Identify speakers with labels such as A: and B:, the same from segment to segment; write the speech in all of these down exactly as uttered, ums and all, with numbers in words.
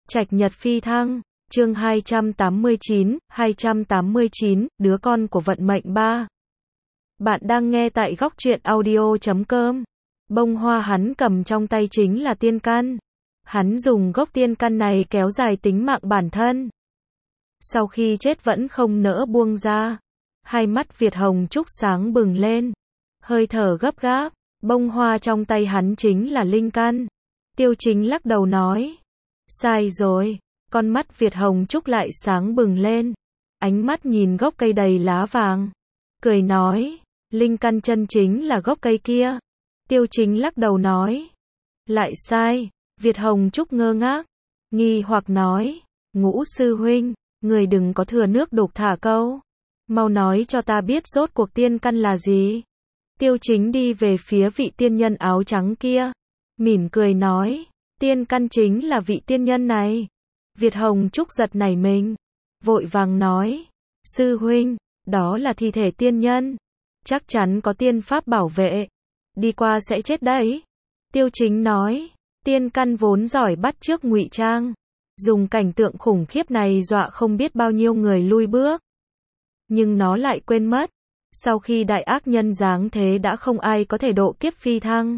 A: Trạch nhật phi thăng, chương hai trăm tám mươi chín, hai trăm tám mươi chín, đứa con của vận mệnh ba. Bạn đang nghe tại góc truyện audio chấm com. Bông hoa hắn cầm trong tay chính là tiên căn. Hắn dùng gốc tiên căn này kéo dài tính mạng bản thân. Sau khi chết vẫn không nỡ buông ra. Hai mắt Việt Hồng Trúc sáng bừng lên. Hơi thở gấp gáp, bông hoa trong tay hắn chính là linh căn. Tiêu Chính lắc đầu nói. Sai rồi, con mắt Việt Hồng Trúc lại sáng bừng lên. Ánh mắt nhìn gốc cây đầy lá vàng. Cười nói, linh căn chân chính là gốc cây kia. Tiêu Chính lắc đầu nói. Lại sai, Việt Hồng Trúc ngơ ngác. Nghi hoặc nói, Ngũ sư huynh, người đừng có thừa nước đục thả câu. Mau nói cho ta biết rốt cuộc tiên căn là gì. Tiêu Chính đi về phía vị tiên nhân áo trắng kia. Mỉm cười nói. Tiên căn chính là vị tiên nhân này. Việt Hồng Trúc giật nảy mình. Vội vàng nói. Sư huynh, đó là thi thể tiên nhân. Chắc chắn có tiên pháp bảo vệ. Đi qua sẽ chết đấy. Tiêu Chính nói. Tiên căn vốn giỏi bắt chước ngụy trang. Dùng cảnh tượng khủng khiếp này dọa không biết bao nhiêu người lui bước. Nhưng nó lại quên mất. Sau khi đại ác nhân giáng thế đã không ai có thể độ kiếp phi thăng.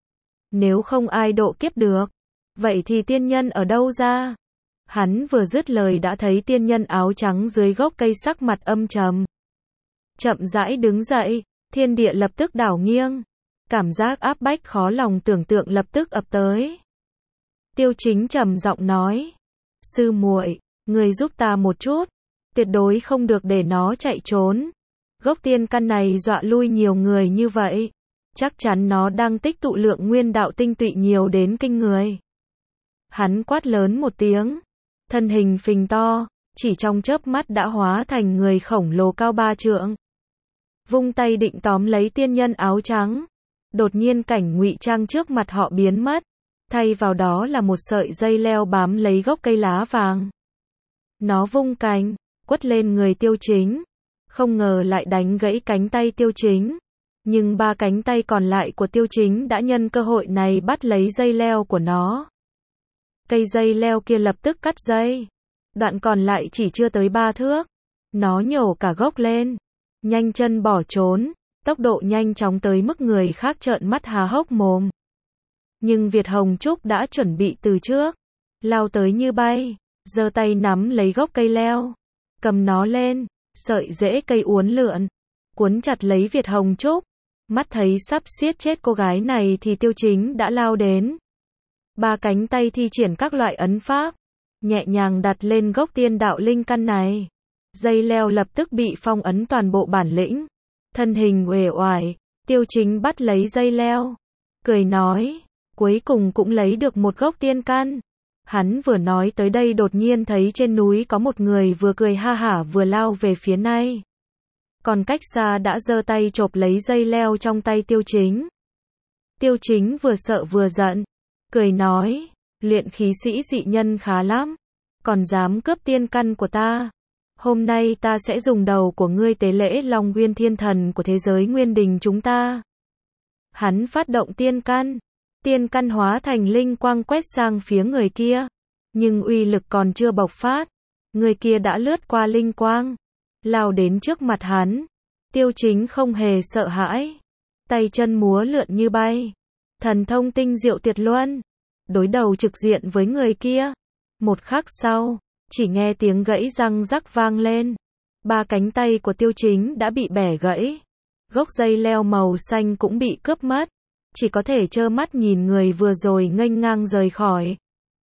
A: Nếu không ai độ kiếp được, vậy thì tiên nhân ở đâu ra? Hắn vừa dứt lời đã thấy tiên nhân áo trắng dưới gốc cây sắc mặt âm trầm. Chậm rãi đứng dậy, thiên địa lập tức đảo nghiêng. Cảm giác áp bách khó lòng tưởng tượng lập tức ập tới. Tiêu Chính trầm giọng nói. Sư muội, người giúp ta một chút. Tuyệt đối không được để nó chạy trốn. Gốc tiên căn này dọa lui nhiều người như vậy. Chắc chắn nó đang tích tụ lượng nguyên đạo tinh tụy nhiều đến kinh người. Hắn quát lớn một tiếng. Thân hình phình to, chỉ trong chớp mắt đã hóa thành người khổng lồ cao ba trượng. Vung tay định tóm lấy tiên nhân áo trắng. Đột nhiên cảnh ngụy trang trước mặt họ biến mất. Thay vào đó là một sợi dây leo bám lấy gốc cây lá vàng. Nó vung cánh, quất lên người Tiêu Chính. Không ngờ lại đánh gãy cánh tay Tiêu Chính. Nhưng ba cánh tay còn lại của Tiêu Chính đã nhân cơ hội này bắt lấy dây leo của nó. Cây dây leo kia lập tức cắt dây. Đoạn còn lại chỉ chưa tới ba thước. Nó nhổ cả gốc lên. Nhanh chân bỏ trốn. Tốc độ nhanh chóng tới mức người khác trợn mắt há hốc mồm. Nhưng Việt Hồng Trúc đã chuẩn bị từ trước. Lao tới như bay. Giơ tay nắm lấy gốc cây leo. Cầm nó lên. Sợi rễ cây uốn lượn. Cuốn chặt lấy Việt Hồng Trúc. Mắt thấy sắp siết chết cô gái này thì Tiêu Chính đã lao đến. Ba cánh tay thi triển các loại ấn pháp. Nhẹ nhàng đặt lên gốc tiên đạo linh căn này. Dây leo lập tức bị phong ấn toàn bộ bản lĩnh. Thân hình uể oải. Tiêu Chính bắt lấy dây leo. Cười nói. Cuối cùng cũng lấy được một gốc tiên căn. Hắn vừa nói tới đây đột nhiên thấy trên núi có một người vừa cười ha hả vừa lao về phía này. Còn cách xa đã giơ tay chộp lấy dây leo trong tay Tiêu Chính. Tiêu Chính vừa sợ vừa giận. Cười nói. Luyện khí sĩ dị nhân khá lắm. Còn dám cướp tiên căn của ta. Hôm nay ta sẽ dùng đầu của ngươi tế lễ Long Nguyên Thiên Thần của thế giới Nguyên Đình chúng ta. Hắn phát động tiên căn. Tiên căn hóa thành linh quang quét sang phía người kia. Nhưng uy lực còn chưa bộc phát. Người kia đã lướt qua linh quang. Lao đến trước mặt hắn. Tiêu Chính không hề sợ hãi. Tay chân múa lượn như bay. Thần thông tinh diệu tuyệt luân. Đối đầu trực diện với người kia. Một khắc sau, chỉ nghe tiếng gãy răng rắc vang lên. Ba cánh tay của Tiêu Chính đã bị bẻ gãy. Gốc dây leo màu xanh cũng bị cướp mất. Chỉ có thể trơ mắt nhìn người vừa rồi nghênh ngang rời khỏi.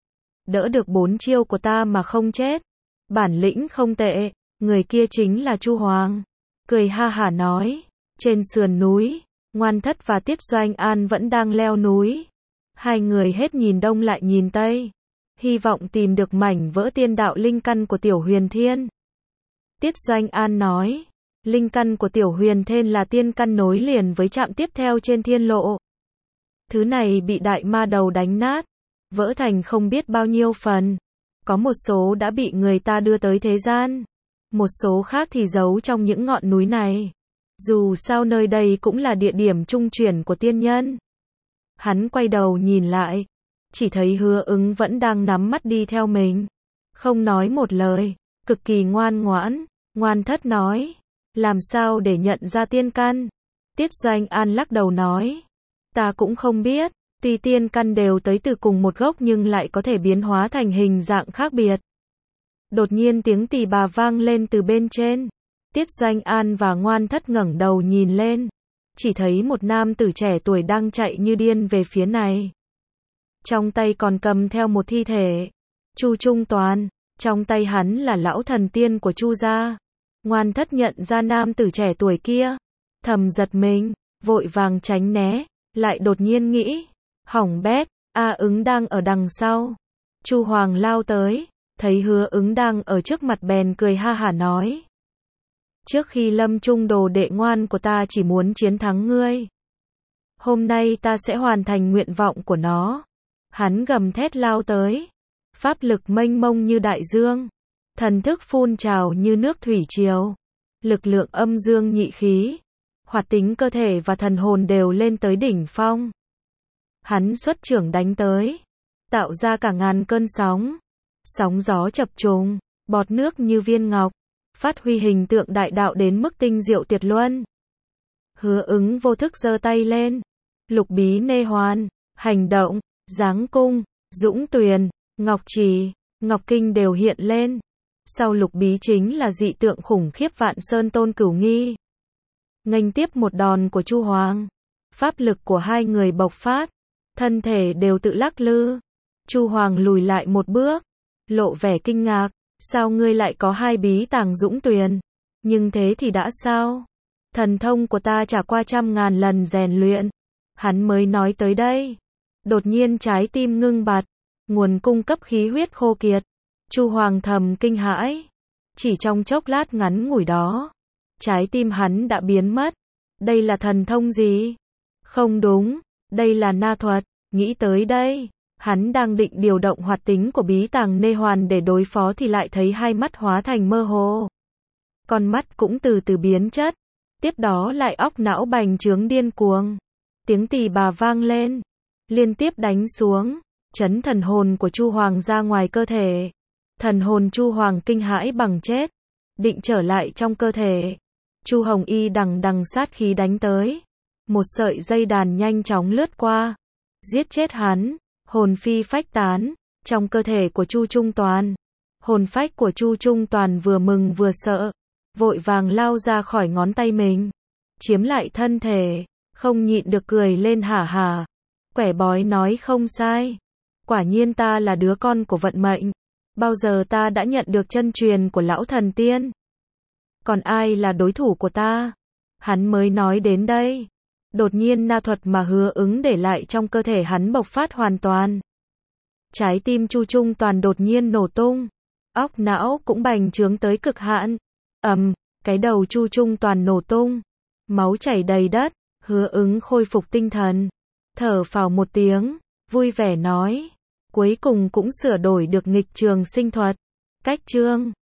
A: Đỡ được bốn chiêu của ta mà không chết. Bản lĩnh không tệ. Người kia chính là Chu Hoàng. Cười ha hả nói. Trên sườn núi, Ngoan Thất và Tiết Doanh An vẫn đang leo núi. Hai người hết nhìn đông lại nhìn tây. Hy vọng tìm được mảnh vỡ tiên đạo linh căn của Tiểu Huyền Thiên. Tiết Doanh An nói. Linh căn của Tiểu Huyền Thiên là tiên căn nối liền với trạm tiếp theo trên thiên lộ. Thứ này bị đại ma đầu đánh nát. Vỡ thành không biết bao nhiêu phần. Có một số đã bị người ta đưa tới thế gian. Một số khác thì giấu trong những ngọn núi này. Dù sao nơi đây cũng là địa điểm trung chuyển của tiên nhân. Hắn quay đầu nhìn lại. chỉ thấy Hứa Ứng vẫn đang nắm mắt đi theo mình, không nói một lời, cực kỳ ngoan ngoãn. Ngoan Thất nói, làm sao để nhận ra tiên căn? Tiết Doanh An lắc đầu nói, ta cũng không biết, tuy tiên căn đều tới từ cùng một gốc nhưng lại có thể biến hóa thành hình dạng khác biệt. Đột nhiên tiếng tỳ bà vang lên từ bên trên. Tiết Doanh An và Ngoan Thất ngẩng đầu nhìn lên, chỉ thấy một nam tử trẻ tuổi đang chạy như điên về phía này. Trong tay còn cầm theo một thi thể. Chu Trung Toàn, trong tay hắn là lão thần tiên của Chu gia. Ngoan Thất nhận ra nam tử trẻ tuổi kia, thầm giật mình, vội vàng tránh né, lại đột nhiên nghĩ, hỏng bét, A Ứng đang ở đằng sau. Chu Hoàng lao tới, thấy Hứa Ứng đang ở trước mặt bèn cười ha hả nói, trước khi lâm chung đồ đệ ngoan của ta chỉ muốn chiến thắng ngươi. Hôm nay ta sẽ hoàn thành nguyện vọng của nó. Hắn gầm thét lao tới, pháp lực mênh mông như đại dương, thần thức phun trào như nước thủy triều, lực lượng âm dương nhị khí, hoạt tính cơ thể và thần hồn đều lên tới đỉnh phong. Hắn xuất chưởng đánh tới, tạo ra cả ngàn cơn sóng, sóng gió chập trùng, bọt nước như viên ngọc, phát huy hình tượng đại đạo đến mức tinh diệu tuyệt luân. Hứa Ứng vô thức giơ tay lên, lục bí nê hoàn, hành động, giáng cung, dũng tuyền, ngọc trì, ngọc kinh đều hiện lên. Sau lục bí chính là dị tượng khủng khiếp Vạn Sơn Tôn Cửu Nghi. Nghênh tiếp một đòn của Chu Hoàng, pháp lực của hai người bộc phát, thân thể đều tự lắc lư. Chu Hoàng lùi lại một bước, lộ vẻ kinh ngạc, sao ngươi lại có hai bí tàng dũng tuyền? Nhưng thế thì đã sao? Thần thông của ta trải qua trăm ngàn lần rèn luyện. Hắn mới nói tới đây, đột nhiên trái tim ngưng bặt, nguồn cung cấp khí huyết khô kiệt. Chu Hoàng thầm kinh hãi, chỉ trong chốc lát ngắn ngủi đó, trái tim hắn đã biến mất. Đây là thần thông gì? Không đúng, đây là na thuật. Nghĩ tới đây, hắn đang định điều động hoạt tính của bí tàng nê hoàn để đối phó thì lại thấy hai mắt hóa thành mơ hồ. Con mắt cũng từ từ biến chất, tiếp đó lại óc não bành trướng điên cuồng. Tiếng tỳ bà vang lên, liên tiếp đánh xuống, chấn thần hồn của Chu Hoàng ra ngoài cơ thể. Thần hồn Chu Hoàng kinh hãi bằng chết, định trở lại trong cơ thể. Chu Hồng Y đằng đằng sát khí đánh tới, một sợi dây đàn nhanh chóng lướt qua, giết chết hắn, hồn phi phách tán, trong cơ thể của Chu Trung Toàn. Hồn phách của Chu Trung Toàn vừa mừng vừa sợ, vội vàng lao ra khỏi ngón tay mình, chiếm lại thân thể, không nhịn được cười lên hả hả. Quẻ bói nói không sai, quả nhiên ta là đứa con của vận mệnh, bao giờ ta đã nhận được chân truyền của lão thần tiên. Còn ai là đối thủ của ta? Hắn mới nói đến đây, đột nhiên na thuật mà Hứa Ứng để lại trong cơ thể hắn bộc phát hoàn toàn. Trái tim Chu Trung Toàn đột nhiên nổ tung, óc não cũng bành trướng tới cực hạn. Ầm, cái đầu Chu Trung Toàn nổ tung, máu chảy đầy đất. Hứa Ứng khôi phục tinh thần, thở phào một tiếng, vui vẻ nói, cuối cùng cũng sửa đổi được nghịch trường sinh thuật. Cách chương